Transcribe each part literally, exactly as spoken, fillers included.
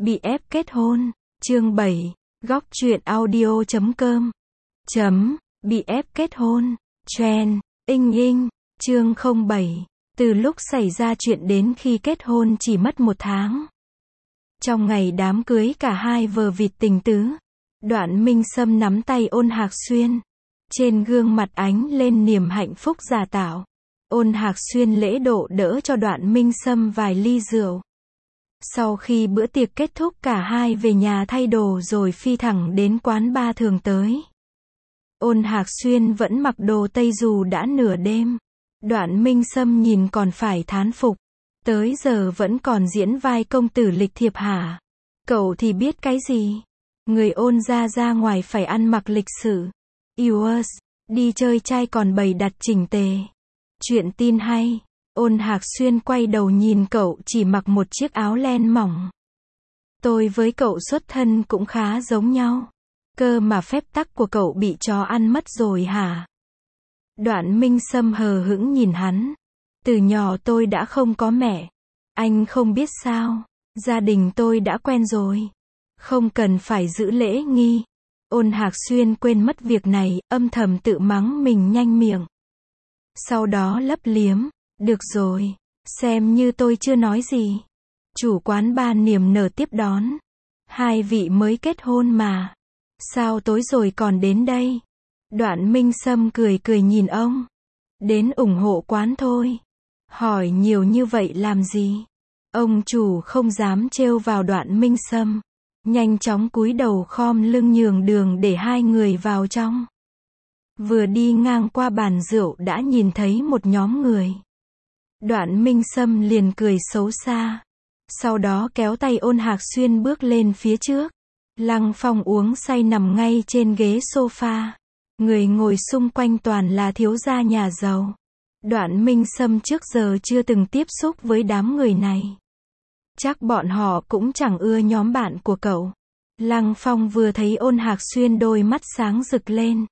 Bị ép kết hôn, chương bảy, góc truyện audio chấm com, chấm, bị ép kết hôn, trend, inh inh, chương không bảy, từ lúc xảy ra chuyện đến khi kết hôn chỉ mất một tháng. Trong ngày đám cưới cả hai vờ vịt tình tứ, Đoạn Minh Sâm nắm tay Ôn Hạc Xuyên, trên gương mặt ánh lên niềm hạnh phúc giả tạo. Ôn Hạc Xuyên lễ độ đỡ cho Đoạn Minh Sâm vài ly rượu. Sau khi bữa tiệc kết thúc cả hai về nhà thay đồ rồi phi thẳng đến quán bar thường tới. Ôn Hạc Xuyên vẫn mặc đồ tây dù đã nửa đêm. Đoạn Minh Sâm nhìn còn phải thán phục. Tới giờ vẫn còn diễn vai công tử lịch thiệp hả? Cậu thì biết cái gì? Người Ôn ra ra ngoài phải ăn mặc lịch sự. Yours, đi chơi trai còn bày đặt chỉnh tề. Chuyện tin hay. Ôn Hạc Xuyên quay đầu nhìn cậu chỉ mặc một chiếc áo len mỏng. Tôi với cậu xuất thân cũng khá giống nhau. Cơ mà phép tắc của cậu bị chó ăn mất rồi hả? Đoạn Minh Sâm hờ hững nhìn hắn. Từ nhỏ tôi đã không có mẹ. Anh không biết sao. Gia đình tôi đã quen rồi. Không cần phải giữ lễ nghi. Ôn Hạc Xuyên quên mất việc này, âm thầm tự mắng mình nhanh miệng. Sau đó lấp liếm. Được rồi. Xem như tôi chưa nói gì. Chủ quán bar niềm nở tiếp đón. Hai vị mới kết hôn mà. Sao tối rồi còn đến đây? Đoạn Minh Sâm cười cười nhìn ông. Đến ủng hộ quán thôi. Hỏi nhiều như vậy làm gì? Ông chủ không dám trêu vào Đoạn Minh Sâm. Nhanh chóng cúi đầu khom lưng nhường đường để hai người vào trong. Vừa đi ngang qua bàn rượu đã nhìn thấy một nhóm người. Đoạn Minh Sâm liền cười xấu xa. Sau đó kéo tay Ôn Hạc Xuyên bước lên phía trước. Lăng Phong uống say nằm ngay trên ghế sofa. Người ngồi xung quanh toàn là thiếu gia nhà giàu. Đoạn Minh Sâm trước giờ chưa từng tiếp xúc với đám người này. Chắc bọn họ cũng chẳng ưa nhóm bạn của cậu. Lăng Phong vừa thấy Ôn Hạc Xuyên đôi mắt sáng rực lên.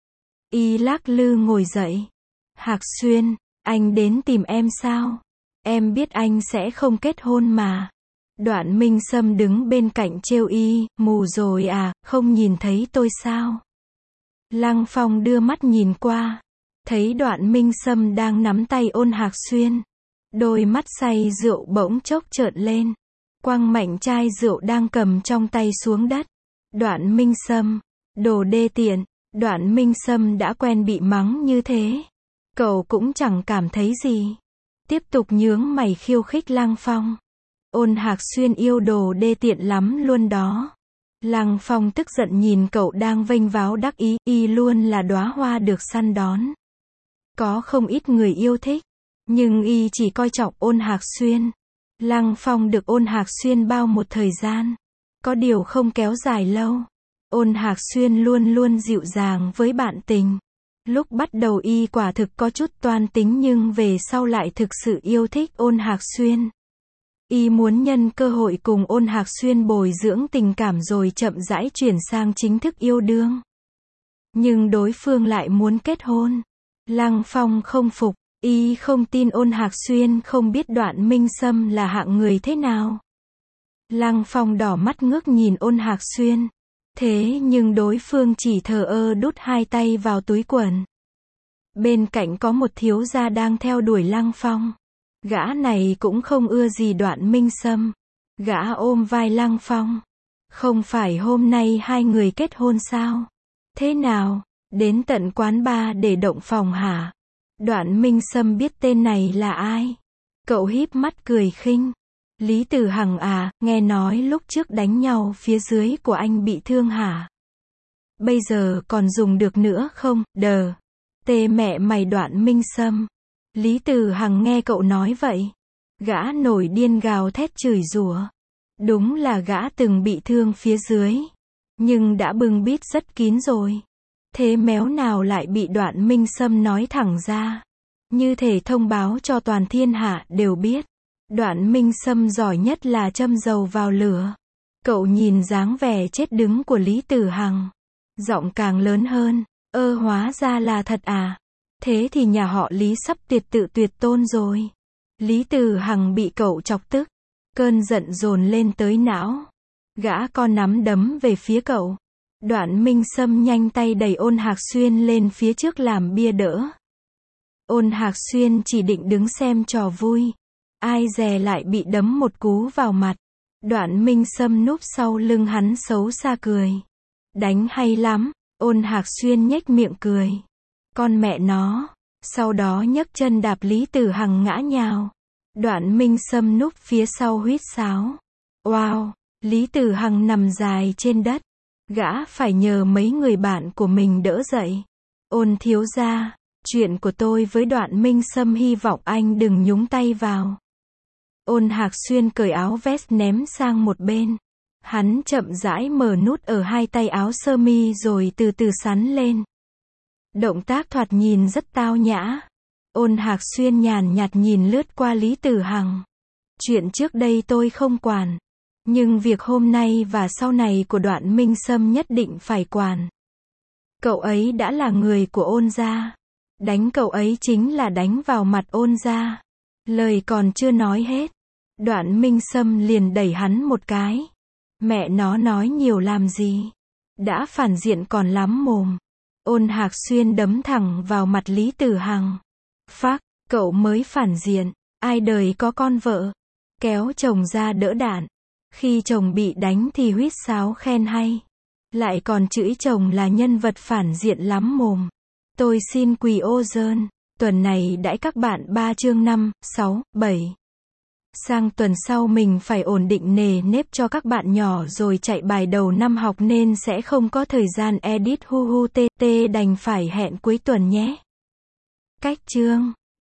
Y lắc lư ngồi dậy. Hạc Xuyên, anh đến tìm em sao? Em biết anh sẽ không kết hôn mà. Đoạn Minh Sâm đứng bên cạnh trêu y, mù rồi à, không nhìn thấy tôi sao? Lăng Phong đưa mắt nhìn qua. Thấy Đoạn Minh Sâm đang nắm tay Ôn Hạc Xuyên. Đôi mắt say rượu bỗng chốc trợn lên. Quăng mạnh chai rượu đang cầm trong tay xuống đất. Đoạn Minh Sâm, đồ đê tiện. Đoạn Minh Sâm đã quen bị mắng như thế. Cậu cũng chẳng cảm thấy gì. Tiếp tục nhướng mày khiêu khích Lăng Phong. Ôn Hạc Xuyên yêu đồ đê tiện lắm luôn đó. Lăng Phong tức giận nhìn cậu đang vênh váo đắc ý, y luôn là đóa hoa được săn đón. Có không ít người yêu thích, nhưng y chỉ coi trọng Ôn Hạc Xuyên. Lăng Phong được Ôn Hạc Xuyên bao một thời gian. Có điều không kéo dài lâu. Ôn Hạc Xuyên luôn luôn dịu dàng với bạn tình. Lúc bắt đầu y quả thực có chút toan tính nhưng về sau lại thực sự yêu thích Ôn Hạc Xuyên. Y muốn nhân cơ hội cùng Ôn Hạc Xuyên bồi dưỡng tình cảm rồi chậm rãi chuyển sang chính thức yêu đương. Nhưng đối phương lại muốn kết hôn. Lăng Phong không phục, y không tin Ôn Hạc Xuyên không biết Đoạn Minh Sâm là hạng người thế nào. Lăng Phong đỏ mắt ngước nhìn Ôn Hạc Xuyên. Thế nhưng đối phương chỉ thờ ơ đút hai tay vào túi quần. Bên cạnh có một thiếu gia đang theo đuổi Lăng Phong. Gã này cũng không ưa gì Đoạn Minh Sâm. Gã ôm vai Lăng Phong. Không phải hôm nay hai người kết hôn sao? Thế nào? Đến tận quán bar để động phòng hả? Đoạn Minh Sâm biết tên này là ai? Cậu híp mắt cười khinh. Lý Tử Hằng à, nghe nói lúc trước đánh nhau phía dưới của anh bị thương hả? Bây giờ còn dùng được nữa không? Đờ. Tê mẹ mày Đoạn Minh Sâm. Lý Tử Hằng nghe cậu nói vậy. Gã nổi điên gào thét chửi rủa. Đúng là gã từng bị thương phía dưới. Nhưng đã bưng bít rất kín rồi. Thế méo nào lại bị Đoạn Minh Sâm nói thẳng ra. Như thể thông báo cho toàn thiên hạ đều biết. Đoạn Minh Sâm giỏi nhất là châm dầu vào lửa. Cậu nhìn dáng vẻ chết đứng của Lý Tử Hằng. Giọng càng lớn hơn. Ơ hóa ra là thật à? Thế thì nhà họ Lý sắp tuyệt tự tuyệt tôn rồi. Lý Tử Hằng bị cậu chọc tức. Cơn giận dồn lên tới não. Gã co nắm đấm về phía cậu. Đoạn Minh Sâm nhanh tay đẩy Ôn Hạc Xuyên lên phía trước làm bia đỡ. Ôn Hạc Xuyên chỉ định đứng xem trò vui. Ai dè lại bị đấm một cú vào mặt. Đoạn Minh Sâm núp sau lưng hắn xấu xa cười. Đánh hay lắm, Ôn Hạc Xuyên nhếch miệng cười. Con mẹ nó. Sau đó nhấc chân đạp Lý Tử Hằng ngã nhào. Đoạn Minh Sâm núp phía sau huýt sáo. Wow, Lý Tử Hằng nằm dài trên đất. Gã phải nhờ mấy người bạn của mình đỡ dậy. Ôn thiếu gia, chuyện của tôi với Đoạn Minh Sâm hy vọng anh đừng nhúng tay vào. Ôn Hạc Xuyên cởi áo vest ném sang một bên. Hắn chậm rãi mở nút ở hai tay áo sơ mi rồi từ từ sắn lên. Động tác thoạt nhìn rất tao nhã. Ôn Hạc Xuyên nhàn nhạt nhìn lướt qua Lý Tử Hằng. Chuyện trước đây tôi không quản. Nhưng việc hôm nay và sau này của Đoạn Minh Sâm nhất định phải quản. Cậu ấy đã là người của Ôn gia. Đánh cậu ấy chính là đánh vào mặt Ôn gia. Lời còn chưa nói hết. Đoạn Minh Sâm liền đẩy hắn một cái. Mẹ nó nói nhiều làm gì. Đã phản diện còn lắm mồm. Ôn Hạc Xuyên đấm thẳng vào mặt Lý Tử Hằng. Phác, cậu mới phản diện. Ai đời có con vợ. Kéo chồng ra đỡ đạn. Khi chồng bị đánh thì huýt sáo khen hay. Lại còn chửi chồng là nhân vật phản diện lắm mồm. Tôi xin quỳ ô dơn. Tuần này đãi các bạn ba chương năm, sáu, bảy. Sang tuần sau mình phải ổn định nề nếp cho các bạn nhỏ rồi chạy bài đầu năm học nên sẽ không có thời gian edit hu hu tê tê đành phải hẹn cuối tuần nhé. Cách chương